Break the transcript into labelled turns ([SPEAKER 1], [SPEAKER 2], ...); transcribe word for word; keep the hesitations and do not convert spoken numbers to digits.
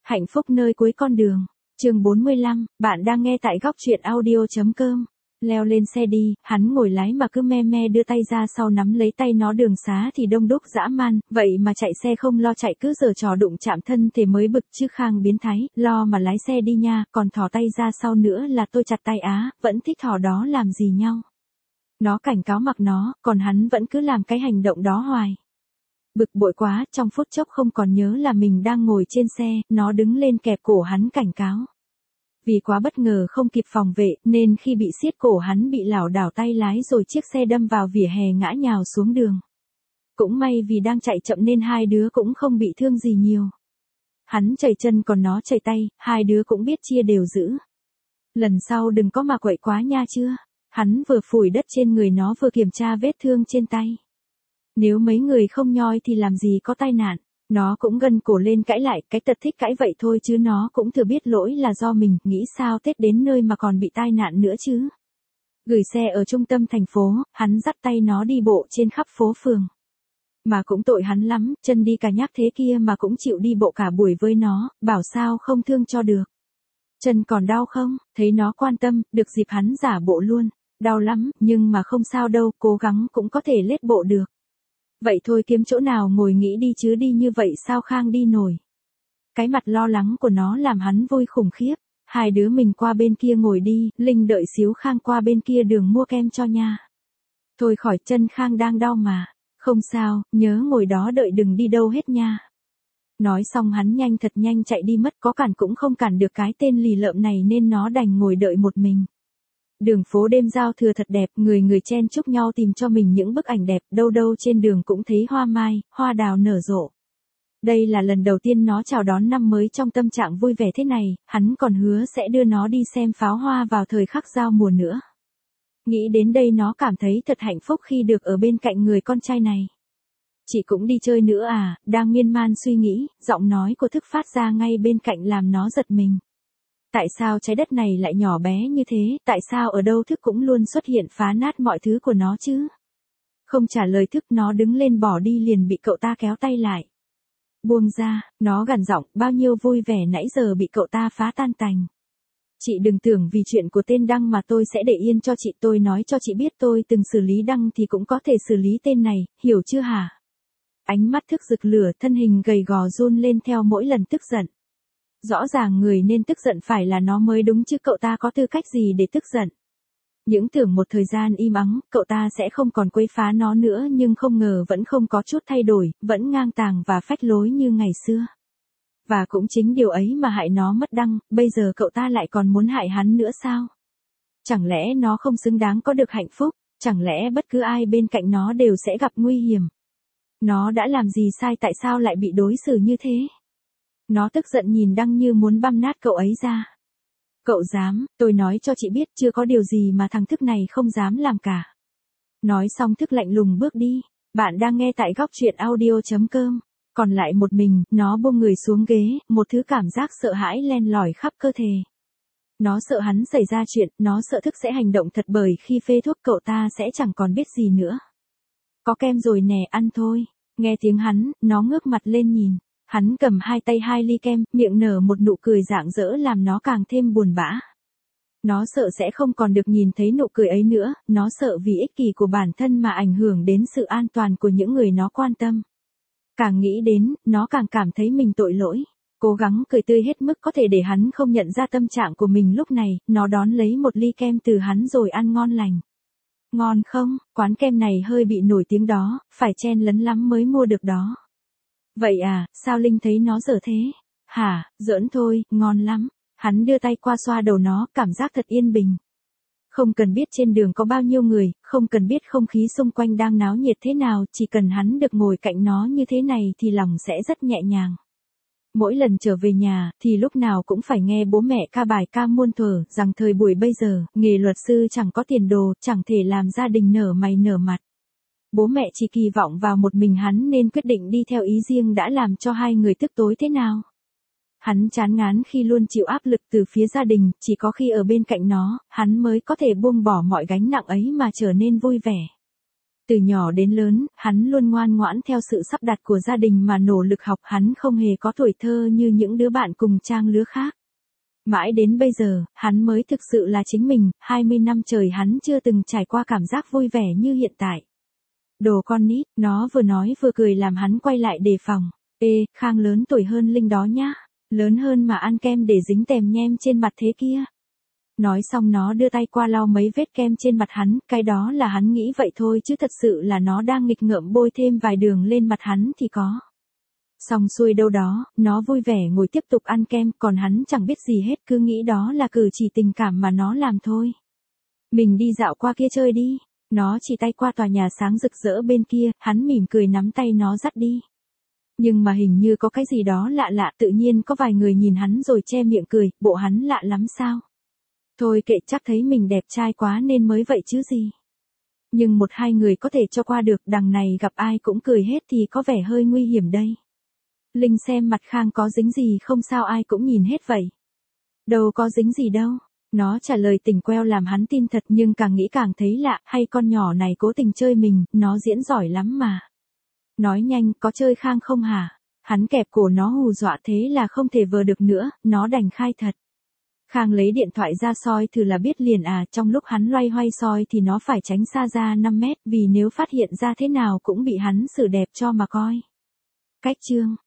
[SPEAKER 1] Hạnh phúc nơi cuối con đường. Chương bốn mươi lăm, bạn đang nghe tại góc truyện audio.com. Leo lên xe đi, hắn ngồi lái mà cứ me me đưa tay ra sau nắm lấy tay nó, đường xá thì đông đúc dã man, vậy mà chạy xe không lo chạy cứ giở trò đụng chạm thân thì mới bực chứ. Khang biến thái, lo mà lái xe đi nha, còn thò tay ra sau nữa là tôi chặt tay á, vẫn thích thò đó làm gì nhau. Nó cảnh cáo mặc nó, còn hắn vẫn cứ làm cái hành động đó hoài. Bực bội quá, trong phút chốc không còn nhớ là mình đang ngồi trên xe, nó đứng lên kẹp cổ hắn cảnh cáo. Vì quá bất ngờ không kịp phòng vệ, nên khi bị siết cổ hắn bị lảo đảo tay lái rồi chiếc xe đâm vào vỉa hè ngã nhào xuống đường. Cũng may vì đang chạy chậm nên hai đứa cũng không bị thương gì nhiều. Hắn chảy chân còn nó chảy tay, hai đứa cũng biết chia đều giữ. Lần sau đừng có mà quậy quá nha chưa. Hắn vừa phủi đất trên người nó vừa kiểm tra vết thương trên tay. Nếu mấy người không nhoi thì làm gì có tai nạn. Nó cũng gân cổ lên cãi lại, cái tật thích cãi vậy thôi chứ nó cũng thừa biết lỗi là do mình, nghĩ sao Tết đến nơi mà còn bị tai nạn nữa chứ. Gửi xe ở trung tâm thành phố, hắn dắt tay nó đi bộ trên khắp phố phường. Mà cũng tội hắn lắm, chân đi cả nhác thế kia mà cũng chịu đi bộ cả buổi với nó, bảo sao không thương cho được. Chân còn đau không? Thấy nó quan tâm, được dịp hắn giả bộ luôn. Đau lắm, nhưng mà không sao đâu, cố gắng cũng có thể lết bộ được. Vậy thôi kiếm chỗ nào ngồi nghỉ đi chứ đi như vậy sao Khang đi nổi. Cái mặt lo lắng của nó làm hắn vui khủng khiếp. Hai đứa mình qua bên kia ngồi đi, Linh đợi xíu Khang qua bên kia đường mua kem cho nha. Thôi khỏi, chân Khang đang đau mà. Không sao, nhớ ngồi đó đợi đừng đi đâu hết nha. Nói xong hắn nhanh thật nhanh chạy đi mất, có cản cũng không cản được cái tên lì lợm này nên nó đành ngồi đợi một mình. Đường phố đêm giao thừa thật đẹp, người người chen chúc nhau tìm cho mình những bức ảnh đẹp, đâu đâu trên đường cũng thấy hoa mai, hoa đào nở rộ. Đây là lần đầu tiên nó chào đón năm mới trong tâm trạng vui vẻ thế này, hắn còn hứa sẽ đưa nó đi xem pháo hoa vào thời khắc giao mùa nữa. Nghĩ đến đây nó cảm thấy thật hạnh phúc khi được ở bên cạnh người con trai này. Chị cũng đi chơi nữa à, đang miên man suy nghĩ, giọng nói của Thức phát ra ngay bên cạnh làm nó giật mình. Tại sao trái đất này lại nhỏ bé như thế, tại sao ở đâu Thức cũng luôn xuất hiện phá nát mọi thứ của nó chứ? Không trả lời Thức, nó đứng lên bỏ đi liền bị cậu ta kéo tay lại. Buông ra, nó gằn giọng, bao nhiêu vui vẻ nãy giờ bị cậu ta phá tan tành. Chị đừng tưởng vì chuyện của tên Đăng mà tôi sẽ để yên cho chị, tôi nói cho chị biết tôi từng xử lý Đăng thì cũng có thể xử lý tên này, hiểu chưa hả? Ánh mắt Thức rực lửa, thân hình gầy gò run lên theo mỗi lần tức giận. Rõ ràng người nên tức giận phải là nó mới đúng chứ cậu ta có tư cách gì để tức giận. Những tưởng một thời gian im ắng, cậu ta sẽ không còn quấy phá nó nữa nhưng không ngờ vẫn không có chút thay đổi, vẫn ngang tàng và phách lối như ngày xưa. Và cũng chính điều ấy mà hại nó mất Đăng, bây giờ cậu ta lại còn muốn hại hắn nữa sao? Chẳng lẽ nó không xứng đáng có được hạnh phúc, chẳng lẽ bất cứ ai bên cạnh nó đều sẽ gặp nguy hiểm? Nó đã làm gì sai tại sao lại bị đối xử như thế? Nó tức giận nhìn Đăng như muốn băm nát cậu ấy ra. Cậu dám, tôi nói cho chị biết chưa có điều gì mà thằng Thức này không dám làm cả. Nói xong Thức lạnh lùng bước đi. Bạn đang nghe tại góc truyện audio.com. Còn lại một mình, nó buông người xuống ghế, một thứ cảm giác sợ hãi len lỏi khắp cơ thể. Nó sợ hắn xảy ra chuyện, nó sợ Thức sẽ hành động thật bởi khi phê thuốc cậu ta sẽ chẳng còn biết gì nữa. Có kem rồi nè, ăn thôi. Nghe tiếng hắn, nó ngước mặt lên nhìn. Hắn cầm hai tay hai ly kem, miệng nở một nụ cười rạng rỡ làm nó càng thêm buồn bã. Nó sợ sẽ không còn được nhìn thấy nụ cười ấy nữa, nó sợ vì ích kỷ của bản thân mà ảnh hưởng đến sự an toàn của những người nó quan tâm. Càng nghĩ đến, nó càng cảm thấy mình tội lỗi. Cố gắng cười tươi hết mức có thể để hắn không nhận ra tâm trạng của mình lúc này, nó đón lấy một ly kem từ hắn rồi ăn ngon lành. Ngon không, quán kem này hơi bị nổi tiếng đó, phải chen lấn lắm mới mua được đó. Vậy à, sao Linh thấy nó dở thế? Hả, giỡn thôi, ngon lắm. Hắn đưa tay qua xoa đầu nó, cảm giác thật yên bình. Không cần biết trên đường có bao nhiêu người, không cần biết không khí xung quanh đang náo nhiệt thế nào, chỉ cần hắn được ngồi cạnh nó như thế này thì lòng sẽ rất nhẹ nhàng. Mỗi lần trở về nhà, thì lúc nào cũng phải nghe bố mẹ ca bài ca muôn thuở, rằng thời buổi bây giờ, nghề luật sư chẳng có tiền đồ, chẳng thể làm gia đình nở mày nở mặt. Bố mẹ chỉ kỳ vọng vào một mình hắn nên quyết định đi theo ý riêng đã làm cho hai người tức tối thế nào. Hắn chán ngán khi luôn chịu áp lực từ phía gia đình, chỉ có khi ở bên cạnh nó, hắn mới có thể buông bỏ mọi gánh nặng ấy mà trở nên vui vẻ. Từ nhỏ đến lớn, hắn luôn ngoan ngoãn theo sự sắp đặt của gia đình mà nỗ lực học, hắn không hề có tuổi thơ như những đứa bạn cùng trang lứa khác. Mãi đến bây giờ, hắn mới thực sự là chính mình, hai mươi năm trời hắn chưa từng trải qua cảm giác vui vẻ như hiện tại. Đồ con nít, nó vừa nói vừa cười làm hắn quay lại đề phòng. Ê, Khang lớn tuổi hơn Linh đó nhá. Lớn hơn mà ăn kem để dính tèm nhem trên mặt thế kia. Nói xong nó đưa tay qua lau mấy vết kem trên mặt hắn, cái đó là hắn nghĩ vậy thôi chứ thật sự là nó đang nghịch ngợm bôi thêm vài đường lên mặt hắn thì có. Xong xuôi đâu đó, nó vui vẻ ngồi tiếp tục ăn kem, còn hắn chẳng biết gì hết, cứ nghĩ đó là cử chỉ tình cảm mà nó làm thôi. Mình đi dạo qua kia chơi đi. Nó chỉ tay qua tòa nhà sáng rực rỡ bên kia, hắn mỉm cười nắm tay nó dắt đi. Nhưng mà hình như có cái gì đó lạ lạ, tự nhiên có vài người nhìn hắn rồi che miệng cười, bộ hắn lạ lắm sao? Thôi kệ, chắc thấy mình đẹp trai quá nên mới vậy chứ gì. Nhưng một hai người có thể cho qua được, đằng này gặp ai cũng cười hết thì có vẻ hơi nguy hiểm đây. Linh xem mặt Khang có dính gì không sao, ai cũng nhìn hết vậy. Đâu có dính gì đâu. Nó trả lời tỉnh queo làm hắn tin thật, nhưng càng nghĩ càng thấy lạ, hay con nhỏ này cố tình chơi mình, nó diễn giỏi lắm mà. Nói nhanh, có chơi Khang không hả? Hắn kẹp cổ nó hù dọa thế là không thể vờ được nữa, nó đành khai thật. Khang lấy điện thoại ra soi thử là biết liền à, trong lúc hắn loay hoay soi thì nó phải tránh xa ra năm mét, vì nếu phát hiện ra thế nào cũng bị hắn xử đẹp cho mà coi. Cách chương